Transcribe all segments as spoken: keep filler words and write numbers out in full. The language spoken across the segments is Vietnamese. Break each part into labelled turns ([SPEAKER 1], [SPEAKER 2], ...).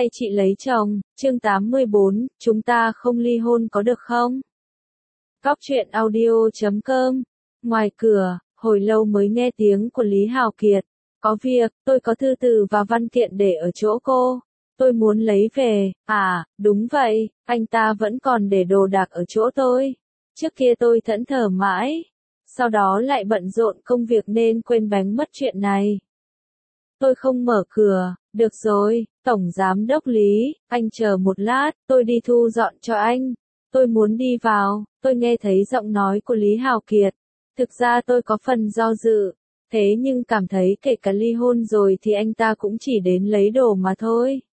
[SPEAKER 1] hay chị lấy chồng? Chương tám mươi bốn, chúng ta không ly hôn có được không? Cóc truyện audio chấm com. Ngoài cửa, hồi lâu mới nghe tiếng của Lý Hào Kiệt. Có việc, tôi có thư từ và văn kiện để ở chỗ cô. Tôi muốn lấy về. À, đúng vậy, anh ta vẫn còn để đồ đạc ở chỗ tôi. Trước kia tôi thẫn thờ mãi. Sau đó lại bận rộn công việc nên quên bánh mất chuyện này. Tôi không mở cửa. Được rồi, Tổng Giám đốc Lý, anh chờ một lát, tôi đi thu dọn cho anh. Tôi muốn đi vào, tôi nghe thấy giọng nói của Lý Hào Kiệt. Thực ra tôi có phần do dự, thế nhưng cảm thấy kể cả ly hôn rồi thì anh ta cũng chỉ đến lấy đồ mà thôi.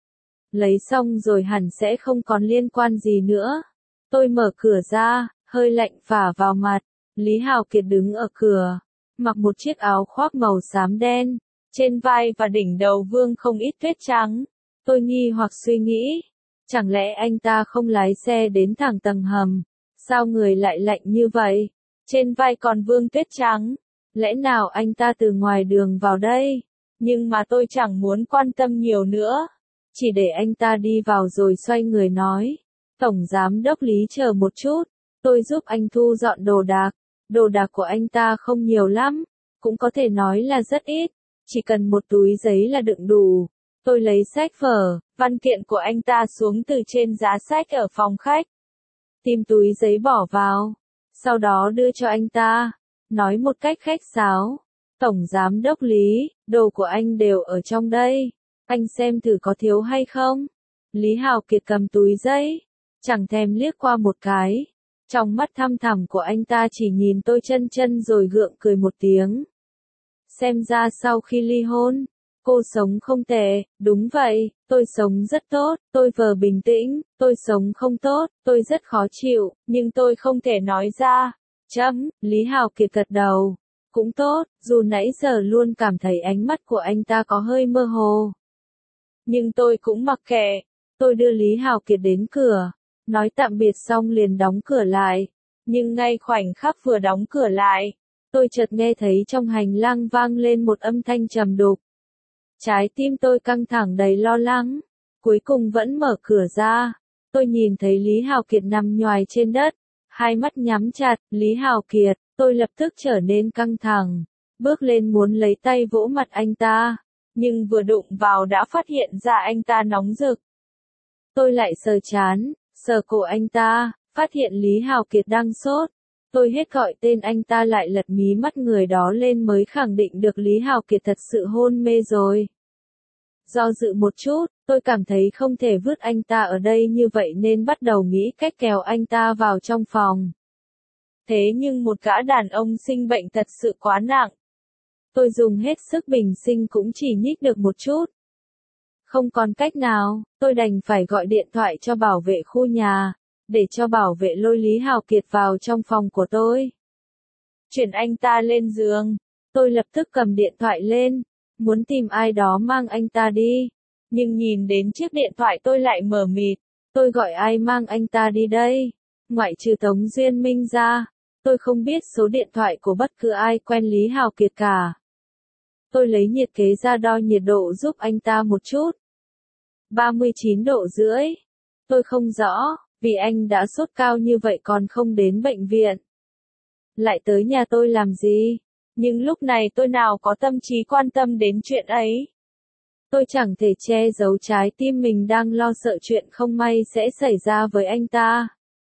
[SPEAKER 1] Lấy xong rồi hẳn sẽ không còn liên quan gì nữa. Tôi mở cửa ra, hơi lạnh phả vào mặt. Lý Hào Kiệt đứng ở cửa, mặc một chiếc áo khoác màu xám đen. Trên vai và đỉnh đầu vương không ít tuyết trắng. Tôi nghi hoặc suy nghĩ, chẳng lẽ anh ta không lái xe đến thẳng tầng hầm? Sao người lại lạnh như vậy? Trên vai còn vương tuyết trắng. Lẽ nào anh ta từ ngoài đường vào đây? Nhưng mà tôi chẳng muốn quan tâm nhiều nữa. Chỉ để anh ta đi vào rồi xoay người nói. Tổng Giám đốc Lý chờ một chút. Tôi giúp anh thu dọn đồ đạc. Đồ đạc của anh ta không nhiều lắm. Cũng có thể nói là rất ít. Chỉ cần một túi giấy là đựng đủ. Tôi lấy sách vở, văn kiện của anh ta xuống từ trên giá sách ở phòng khách. Tìm túi giấy bỏ vào. Sau đó đưa cho anh ta. Nói một cách khách sáo. Tổng Giám đốc Lý, đồ của anh đều ở trong đây. Anh xem thử có thiếu hay không? Lý Hào Kiệt cầm túi giấy. Chẳng thèm liếc qua một cái. Trong mắt thăm thẳm của anh ta chỉ nhìn tôi chân chân rồi gượng cười một tiếng. Xem ra sau khi ly hôn, cô sống không tệ. Đúng vậy, tôi sống rất tốt, tôi vừa bình tĩnh, tôi sống không tốt, tôi rất khó chịu, nhưng tôi không thể nói ra. Chấm, Lý Hào Kiệt gật đầu. Cũng tốt, dù nãy giờ luôn cảm thấy ánh mắt của anh ta có hơi mơ hồ. Nhưng tôi cũng mặc kệ. Tôi đưa Lý Hào Kiệt đến cửa, nói tạm biệt xong liền đóng cửa lại. Nhưng ngay khoảnh khắc vừa đóng cửa lại, tôi chợt nghe thấy trong hành lang vang lên một âm thanh trầm đục. Trái tim tôi căng thẳng đầy lo lắng. Cuối cùng vẫn mở cửa ra. Tôi nhìn thấy Lý Hào Kiệt nằm nhoài trên đất. Hai mắt nhắm chặt. Lý Hào Kiệt. Tôi lập tức trở nên căng thẳng. Bước lên muốn lấy tay vỗ mặt anh ta. Nhưng vừa đụng vào đã phát hiện ra anh ta nóng rực. Tôi lại sờ trán, sờ cổ anh ta. Phát hiện Lý Hào Kiệt đang sốt. Tôi hết gọi tên anh ta lại lật mí mắt người đó lên mới khẳng định được Lý Hào Kiệt thật sự hôn mê rồi. Do dự một chút, tôi cảm thấy không thể vứt anh ta ở đây như vậy nên bắt đầu nghĩ cách kéo anh ta vào trong phòng. Thế nhưng một gã đàn ông sinh bệnh thật sự quá nặng. Tôi dùng hết sức bình sinh cũng chỉ nhích được một chút. Không còn cách nào, tôi đành phải gọi điện thoại cho bảo vệ khu nhà. Để cho bảo vệ lôi Lý Hào Kiệt vào trong phòng của tôi. Chuyển anh ta lên giường. Tôi lập tức cầm điện thoại lên. Muốn tìm ai đó mang anh ta đi. Nhưng nhìn đến chiếc điện thoại tôi lại mờ mịt. Tôi gọi ai mang anh ta đi đây? Ngoại trừ Tống Duyên Minh ra. Tôi không biết số điện thoại của bất cứ ai quen Lý Hào Kiệt cả. Tôi lấy nhiệt kế ra đo nhiệt độ giúp anh ta một chút. ba mươi chín độ rưỡi. Tôi không rõ. Vì anh đã sốt cao như vậy còn không đến bệnh viện. Lại tới nhà tôi làm gì? Nhưng lúc này tôi nào có tâm trí quan tâm đến chuyện ấy. Tôi chẳng thể che giấu trái tim mình đang lo sợ chuyện không may sẽ xảy ra với anh ta.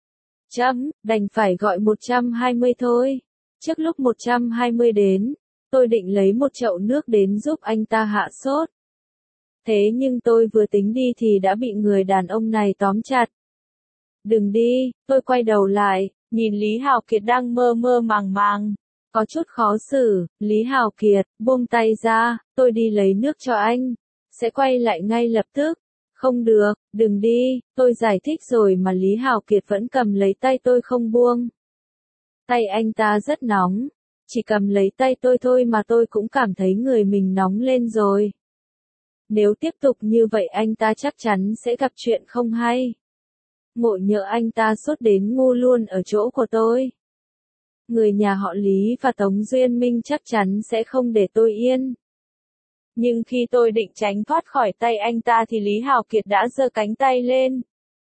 [SPEAKER 1] Chấm, đành phải gọi một trăm hai mươi thôi. Trước lúc một trăm hai mươi đến, tôi định lấy một chậu nước đến giúp anh ta hạ sốt. Thế nhưng tôi vừa tính đi thì đã bị người đàn ông này tóm chặt. Đừng đi, tôi quay đầu lại, nhìn Lý Hào Kiệt đang mơ mơ màng màng. Có chút khó xử, Lý Hào Kiệt, buông tay ra, tôi đi lấy nước cho anh. Sẽ quay lại ngay lập tức. Không được, đừng đi, tôi giải thích rồi mà Lý Hào Kiệt vẫn cầm lấy tay tôi không buông. Tay anh ta rất nóng. Chỉ cầm lấy tay tôi thôi mà tôi cũng cảm thấy người mình nóng lên rồi. Nếu tiếp tục như vậy anh ta chắc chắn sẽ gặp chuyện không hay. Ngộ nhỡ anh ta sốt đến ngu luôn ở chỗ của tôi. Người nhà họ Lý và Tống Duyên Minh chắc chắn sẽ không để tôi yên. Nhưng khi tôi định tránh thoát khỏi tay anh ta thì Lý Hào Kiệt đã giơ cánh tay lên,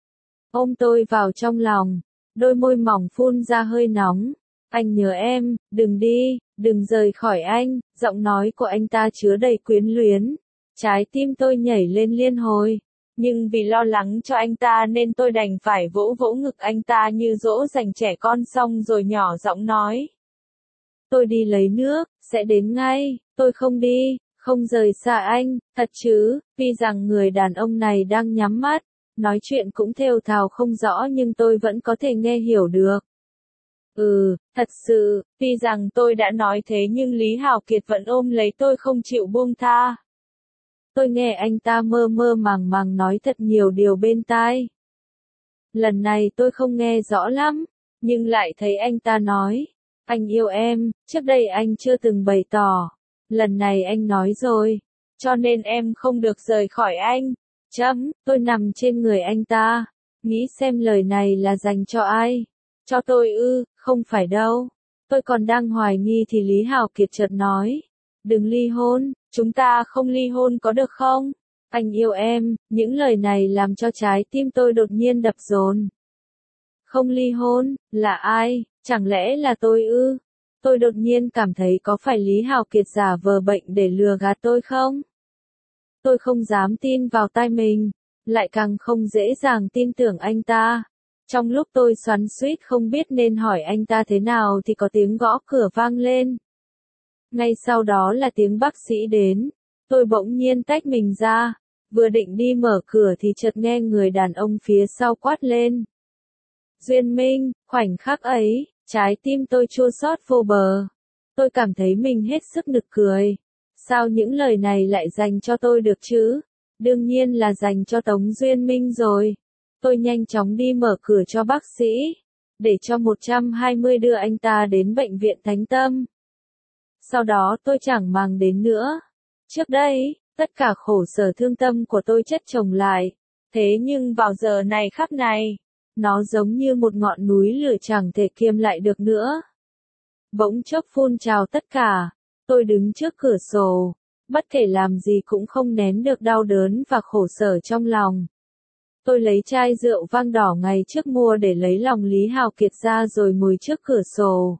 [SPEAKER 1] ôm tôi vào trong lòng, đôi môi mỏng phun ra hơi nóng. Anh nhớ em, đừng đi, đừng rời khỏi anh, giọng nói của anh ta chứa đầy quyến luyến. Trái tim tôi nhảy lên liên hồi, nhưng vì lo lắng cho anh ta nên tôi đành phải vỗ vỗ ngực anh ta như dỗ dành trẻ con xong rồi nhỏ giọng nói. Tôi đi lấy nước, sẽ đến ngay, tôi không đi, không rời xa anh, thật chứ, vì rằng người đàn ông này đang nhắm mắt, nói chuyện cũng thều thào không rõ nhưng tôi vẫn có thể nghe hiểu được. Ừ, thật sự, tuy rằng tôi đã nói thế nhưng Lý Hào Kiệt vẫn ôm lấy tôi không chịu buông tha. Tôi nghe anh ta mơ mơ màng màng nói thật nhiều điều bên tai. Lần này tôi không nghe rõ lắm, nhưng lại thấy anh ta nói, anh yêu em, trước đây anh chưa từng bày tỏ. Lần này anh nói rồi, cho nên em không được rời khỏi anh. Chấm, tôi nằm trên người anh ta, nghĩ xem lời này là dành cho ai. Cho tôi ư, không phải đâu. Tôi còn đang hoài nghi thì Lý Hào Kiệt chợt nói, đừng ly hôn, chúng ta không ly hôn có được không? Anh yêu em, những lời này làm cho trái tim tôi đột nhiên đập dồn. Không ly hôn, là ai, chẳng lẽ là tôi ư? Tôi đột nhiên cảm thấy có phải Lý Hào Kiệt giả vờ bệnh để lừa gạt tôi không? Tôi không dám tin vào tai mình, lại càng không dễ dàng tin tưởng anh ta. Trong lúc tôi xoắn xuýt không biết nên hỏi anh ta thế nào thì có tiếng gõ cửa vang lên. Ngay sau đó là tiếng bác sĩ đến. Tôi bỗng nhiên tách mình ra, vừa định đi mở cửa thì chợt nghe người đàn ông phía sau quát lên. Duyên Minh, khoảnh khắc ấy, trái tim tôi chua xót vô bờ. Tôi cảm thấy mình hết sức nực cười. Sao những lời này lại dành cho tôi được chứ? Đương nhiên là dành cho Tống Duyên Minh rồi. Tôi nhanh chóng đi mở cửa cho bác sĩ, để cho một trăm hai mươi đưa anh ta đến bệnh viện Thánh Tâm. Sau đó tôi chẳng màng đến nữa. Trước đây, tất cả khổ sở thương tâm của tôi chất chồng lại. Thế nhưng vào giờ này khắc này, nó giống như một ngọn núi lửa chẳng thể kiềm lại được nữa. Bỗng chốc phun trào tất cả. Tôi đứng trước cửa sổ, bất kể làm gì cũng không nén được đau đớn và khổ sở trong lòng. Tôi lấy chai rượu vang đỏ ngày trước mua để lấy lòng Lý Hào Kiệt ra rồi ngồi trước cửa sổ.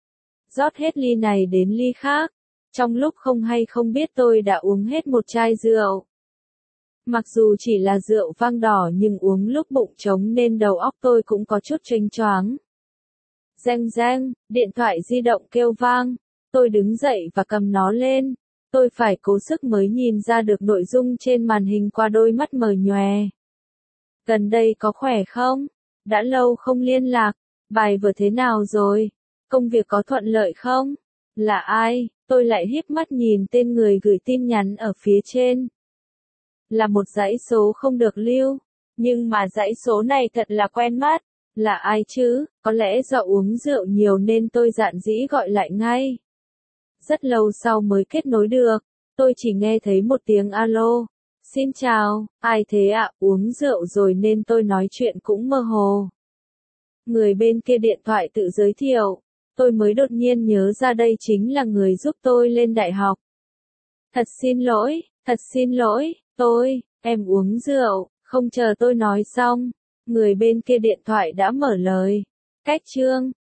[SPEAKER 1] Rót hết ly này đến ly khác. Trong lúc không hay không biết tôi đã uống hết một chai rượu. Mặc dù chỉ là rượu vang đỏ nhưng uống lúc bụng trống nên đầu óc tôi cũng có chút chênh choáng. Reng reng, điện thoại di động kêu vang. Tôi đứng dậy và cầm nó lên. Tôi phải cố sức mới nhìn ra được nội dung trên màn hình qua đôi mắt mờ nhòe. Gần đây có khỏe không? Đã lâu không liên lạc. Bài vừa thế nào rồi? Công việc có thuận lợi không? Là ai? Tôi lại híp mắt nhìn tên người gửi tin nhắn ở phía trên. Là một dãy số không được lưu. Nhưng mà dãy số này thật là quen mắt. Là ai chứ? Có lẽ do uống rượu nhiều nên tôi dạn dĩ gọi lại ngay. Rất lâu sau mới kết nối được. Tôi chỉ nghe thấy một tiếng alo. Xin chào, ai thế ạ? Uống rượu rồi nên tôi nói chuyện cũng mơ hồ. Người bên kia điện thoại tự giới thiệu. Tôi mới đột nhiên nhớ ra đây chính là người giúp tôi lên đại học. Thật xin lỗi, thật xin lỗi, tôi, em uống rượu, không chờ tôi nói xong. Người bên kia điện thoại đã mở lời. Cách chương,